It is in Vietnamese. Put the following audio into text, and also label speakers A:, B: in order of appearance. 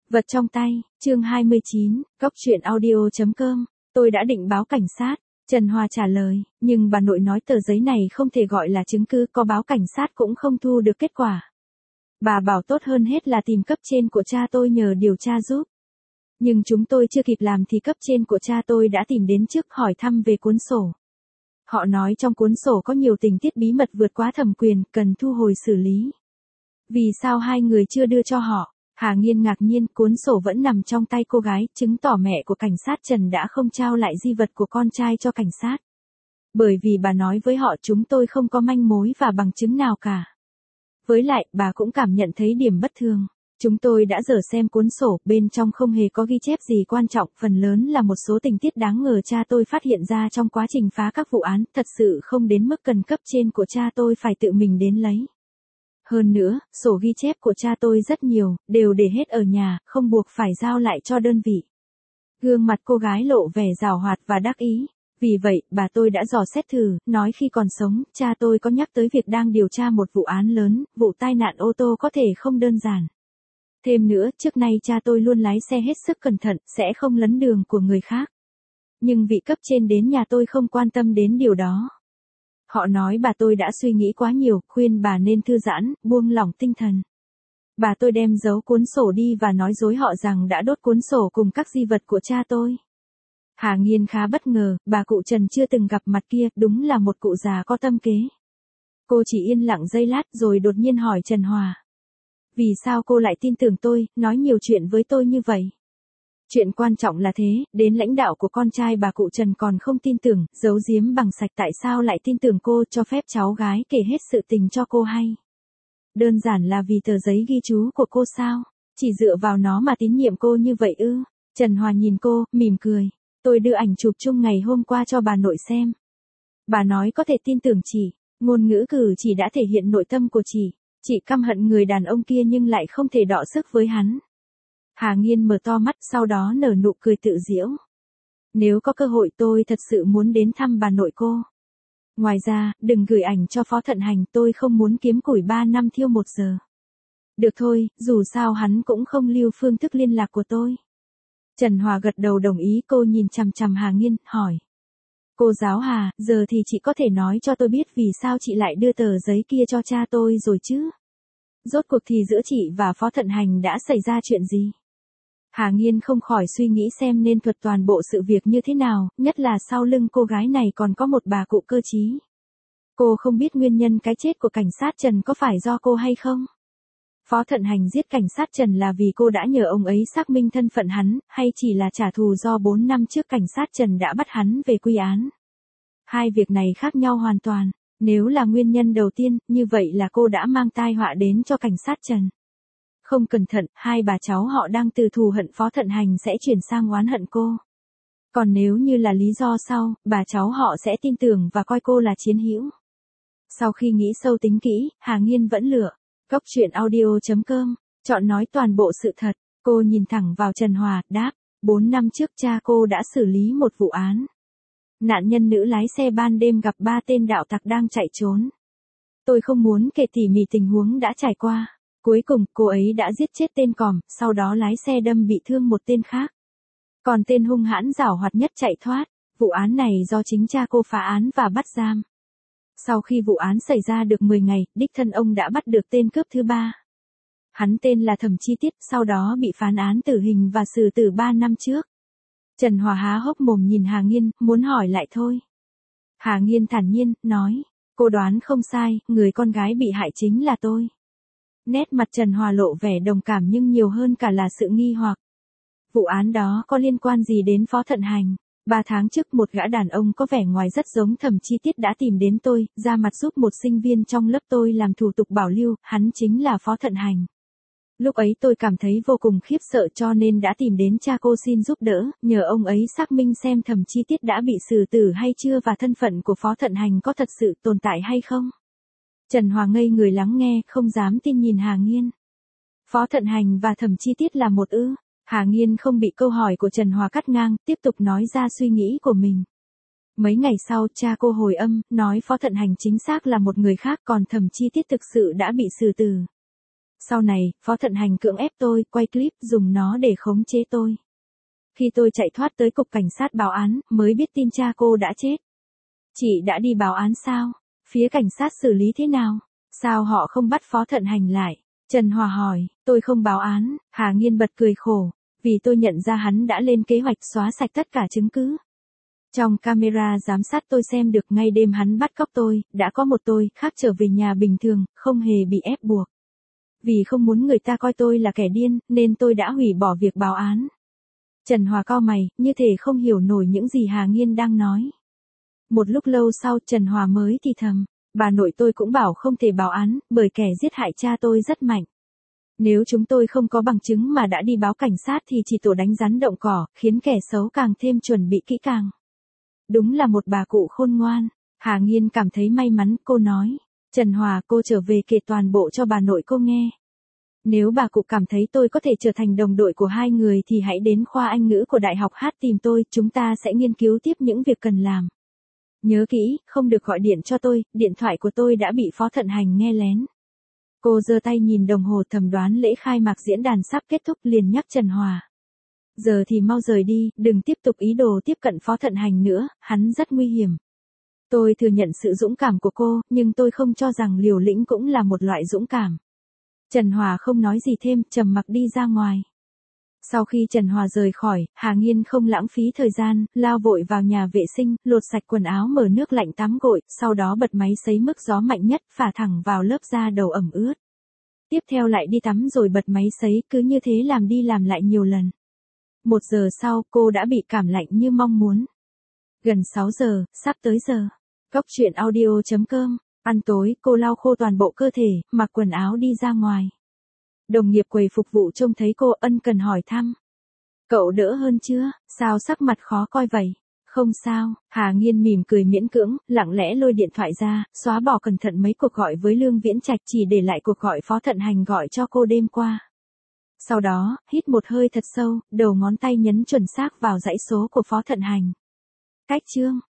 A: Vật trong tay, chương 29, Cốc truyện audio.com, tôi đã định báo cảnh sát. Trần Hòa trả lời, nhưng bà nội nói tờ giấy này không thể gọi là chứng cứ, có báo cảnh sát cũng không thu được kết quả. Bà bảo tốt hơn hết là tìm cấp trên của cha tôi nhờ điều tra giúp. Nhưng chúng tôi chưa kịp làm thì cấp trên của cha tôi đã tìm đến trước hỏi thăm về cuốn sổ. Họ nói trong cuốn sổ có nhiều tình tiết bí mật vượt quá thẩm quyền, cần thu hồi xử lý. Vì sao hai người chưa đưa cho họ? Hà Nghiên ngạc nhiên, cuốn sổ vẫn nằm trong tay cô gái, chứng tỏ mẹ của cảnh sát Trần đã không trao lại di vật của con trai cho cảnh sát. Bởi vì bà nói với họ chúng tôi không có manh mối và bằng chứng nào cả. Với lại, bà cũng cảm nhận thấy điểm bất thường. Chúng tôi đã dở xem cuốn sổ, bên trong không hề có ghi chép gì quan trọng, phần lớn là một số tình tiết đáng ngờ cha tôi phát hiện ra trong quá trình phá các vụ án, thật sự không đến mức cần cấp trên của cha tôi phải tự mình đến lấy. Hơn nữa, sổ ghi chép của cha tôi rất nhiều, đều để hết ở nhà, không buộc phải giao lại cho đơn vị. Gương mặt cô gái lộ vẻ giảo hoạt và đắc ý. Vì vậy, bà tôi đã dò xét thử, nói khi còn sống, cha tôi có nhắc tới việc đang điều tra một vụ án lớn, vụ tai nạn ô tô có thể không đơn giản. Thêm nữa, trước nay cha tôi luôn lái xe hết sức cẩn thận, sẽ không lấn đường của người khác. Nhưng vị cấp trên đến nhà tôi không quan tâm đến điều đó. Họ nói bà tôi đã suy nghĩ quá nhiều, khuyên bà nên thư giãn, buông lỏng tinh thần. Bà tôi đem giấu cuốn sổ đi và nói dối họ rằng đã đốt cuốn sổ cùng các di vật của cha tôi. Hà Nghiên khá bất ngờ, bà cụ Trần chưa từng gặp mặt kia, đúng là một cụ già có tâm kế. Cô chỉ yên lặng giây lát rồi đột nhiên hỏi Trần Hòa. Vì sao cô lại tin tưởng tôi, nói nhiều chuyện với tôi như vậy? Chuyện quan trọng là thế, đến lãnh đạo của con trai bà cụ Trần còn không tin tưởng, giấu giếm bằng sạch tại sao lại tin tưởng cô, cho phép cháu gái kể hết sự tình cho cô hay. Đơn giản là vì tờ giấy ghi chú của cô sao? Chỉ dựa vào nó mà tín nhiệm cô như vậy ư? Trần Hòa nhìn cô, mỉm cười. Tôi đưa ảnh chụp chung ngày hôm qua cho bà nội xem. Bà nói có thể tin tưởng chị, ngôn ngữ cử chỉ đã thể hiện nội tâm của chị. Chị căm hận người đàn ông kia nhưng lại không thể đọ sức với hắn. Hà Nghiên mở to mắt, sau đó nở nụ cười tự giễu. Nếu có cơ hội tôi thật sự muốn đến thăm bà nội cô. Ngoài ra, đừng gửi ảnh cho Phó Thận Hành, tôi không muốn kiếm củi 3 năm thiêu 1 giờ. Được thôi, dù sao hắn cũng không lưu phương thức liên lạc của tôi. Trần Hòa gật đầu đồng ý, cô nhìn chằm chằm Hà Nghiên, hỏi. Cô giáo Hà, giờ thì chị có thể nói cho tôi biết vì sao chị lại đưa tờ giấy kia cho cha tôi rồi chứ? Rốt cuộc thì giữa chị và Phó Thận Hành đã xảy ra chuyện gì? Hà Nghiên không khỏi suy nghĩ xem nên thuật toàn bộ sự việc như thế nào, nhất là sau lưng cô gái này còn có một bà cụ cơ trí. Cô không biết nguyên nhân cái chết của cảnh sát Trần có phải do cô hay không? Phó Thận Hành giết cảnh sát Trần là vì cô đã nhờ ông ấy xác minh thân phận hắn, hay chỉ là trả thù do 4 năm trước cảnh sát Trần đã bắt hắn về quy án? Hai việc này khác nhau hoàn toàn. Nếu là nguyên nhân đầu tiên, như vậy là cô đã mang tai họa đến cho cảnh sát Trần. Không cẩn thận, hai bà cháu họ đang từ thù hận Phó Thận Hành sẽ chuyển sang oán hận cô. Còn nếu như là lý do sau, bà cháu họ sẽ tin tưởng và coi cô là chiến hữu. Sau khi nghĩ sâu tính kỹ, Hà Nghiên vẫn lựa Cốc truyện audio.com, chọn nói toàn bộ sự thật. Cô nhìn thẳng vào Trần Hòa, đáp, 4 năm trước cha cô đã xử lý một vụ án. Nạn nhân nữ lái xe ban đêm gặp 3 tên đạo tặc đang chạy trốn. Tôi không muốn kể tỉ mỉ tình huống đã trải qua. Cuối cùng, cô ấy đã giết chết tên còm, sau đó lái xe đâm bị thương một tên khác. Còn tên hung hãn giảo hoạt nhất chạy thoát. Vụ án này do chính cha cô phá án và bắt giam. Sau khi vụ án xảy ra được 10 ngày, đích thân ông đã bắt được tên cướp thứ 3. Hắn tên là Thẩm Chi Tiết, sau đó bị phán án tử hình và xử tử 3 năm trước. Trần Hòa há hốc mồm nhìn Hà Nghiên, muốn hỏi lại thôi. Hà Nghiên thản nhiên, nói, cô đoán không sai, người con gái bị hại chính là tôi. Nét mặt Trần Hòa lộ vẻ đồng cảm nhưng nhiều hơn cả là sự nghi hoặc. Vụ án đó có liên quan gì đến Phó Thận Hành? 3 tháng trước một gã đàn ông có vẻ ngoài rất giống Thẩm Chi Tiết đã tìm đến tôi, ra mặt giúp một sinh viên trong lớp tôi làm thủ tục bảo lưu, hắn chính là Phó Thận Hành. Lúc ấy tôi cảm thấy vô cùng khiếp sợ cho nên đã tìm đến cha cô xin giúp đỡ, nhờ ông ấy xác minh xem Thẩm Chi Tiết đã bị xử tử hay chưa và thân phận của Phó Thận Hành có thật sự tồn tại hay không. Trần Hòa ngây người lắng nghe, không dám tin nhìn Hà Nghiên. Phó Thận Hành và Thẩm Chi Tiết là một ư? Hà Nghiên không bị câu hỏi của Trần Hòa cắt ngang, tiếp tục nói ra suy nghĩ của mình. Mấy ngày sau, cha cô hồi âm, nói Phó Thận Hành chính xác là một người khác, còn Thẩm Chi Tiết thực sự đã bị xử tử. Sau này, Phó Thận Hành cưỡng ép tôi, quay clip dùng nó để khống chế tôi. Khi tôi chạy thoát tới cục cảnh sát báo án, mới biết tin cha cô đã chết. Chị đã đi báo án sao? Phía cảnh sát xử lý thế nào? Sao họ không bắt Phó Thận Hành lại? Trần Hòa hỏi, tôi không báo án, Hà Nghiên bật cười khổ, vì tôi nhận ra hắn đã lên kế hoạch xóa sạch tất cả chứng cứ. Trong camera giám sát tôi xem được ngay đêm hắn bắt cóc tôi, đã có một tôi khác trở về nhà bình thường, không hề bị ép buộc. Vì không muốn người ta coi tôi là kẻ điên, nên tôi đã hủy bỏ việc báo án. Trần Hòa cau mày, như thể không hiểu nổi những gì Hà Nghiên đang nói. Một lúc lâu sau Trần Hòa mới thì thầm, bà nội tôi cũng bảo không thể báo án, bởi kẻ giết hại cha tôi rất mạnh. Nếu chúng tôi không có bằng chứng mà đã đi báo cảnh sát thì chỉ tổ đánh rắn động cỏ, khiến kẻ xấu càng thêm chuẩn bị kỹ càng. Đúng là một bà cụ khôn ngoan. Hà Nghiên cảm thấy may mắn, cô nói. Trần Hòa, cô trở về kể toàn bộ cho bà nội cô nghe. Nếu bà cụ cảm thấy tôi có thể trở thành đồng đội của hai người thì hãy đến khoa Anh ngữ của Đại học Hát tìm tôi, chúng ta sẽ nghiên cứu tiếp những việc cần làm. Nhớ kỹ, không được gọi điện cho tôi, điện thoại của tôi đã bị Phó Thận Hành nghe lén. Cô giơ tay nhìn đồng hồ, thầm đoán lễ khai mạc diễn đàn sắp kết thúc, liền nhắc Trần Hòa. Giờ thì mau rời đi, đừng tiếp tục ý đồ tiếp cận Phó Thận Hành nữa, hắn rất nguy hiểm. Tôi thừa nhận sự dũng cảm của cô, nhưng tôi không cho rằng liều lĩnh cũng là một loại dũng cảm. Trần Hòa không nói gì thêm, trầm mặc đi ra ngoài. Sau khi Trần Hòa rời khỏi, Hà Nghiên không lãng phí thời gian, lao vội vào nhà vệ sinh, lột sạch quần áo, mở nước lạnh tắm gội, sau đó bật máy sấy mức gió mạnh nhất, phả thẳng vào lớp da đầu ẩm ướt. Tiếp theo lại đi tắm rồi bật máy sấy, cứ như thế làm đi làm lại nhiều lần. 1 giờ sau, cô đã bị cảm lạnh như mong muốn. Gần 6 giờ, sắp tới giờ. Góc truyện audio.com. Ăn tối, cô lau khô toàn bộ cơ thể, mặc quần áo đi ra ngoài. Đồng nghiệp quầy phục vụ trông thấy cô ân cần hỏi thăm. Cậu đỡ hơn chưa, sao sắc mặt khó coi vậy? Không sao, Hà Nghiên mỉm cười miễn cưỡng, lặng lẽ lôi điện thoại ra, xóa bỏ cẩn thận mấy cuộc gọi với Lương Viễn Trạch, chỉ để lại cuộc gọi Phó Thận Hành gọi cho cô đêm qua. Sau đó, hít một hơi thật sâu, đầu ngón tay nhấn chuẩn xác vào dãy số của Phó Thận Hành. Cách chương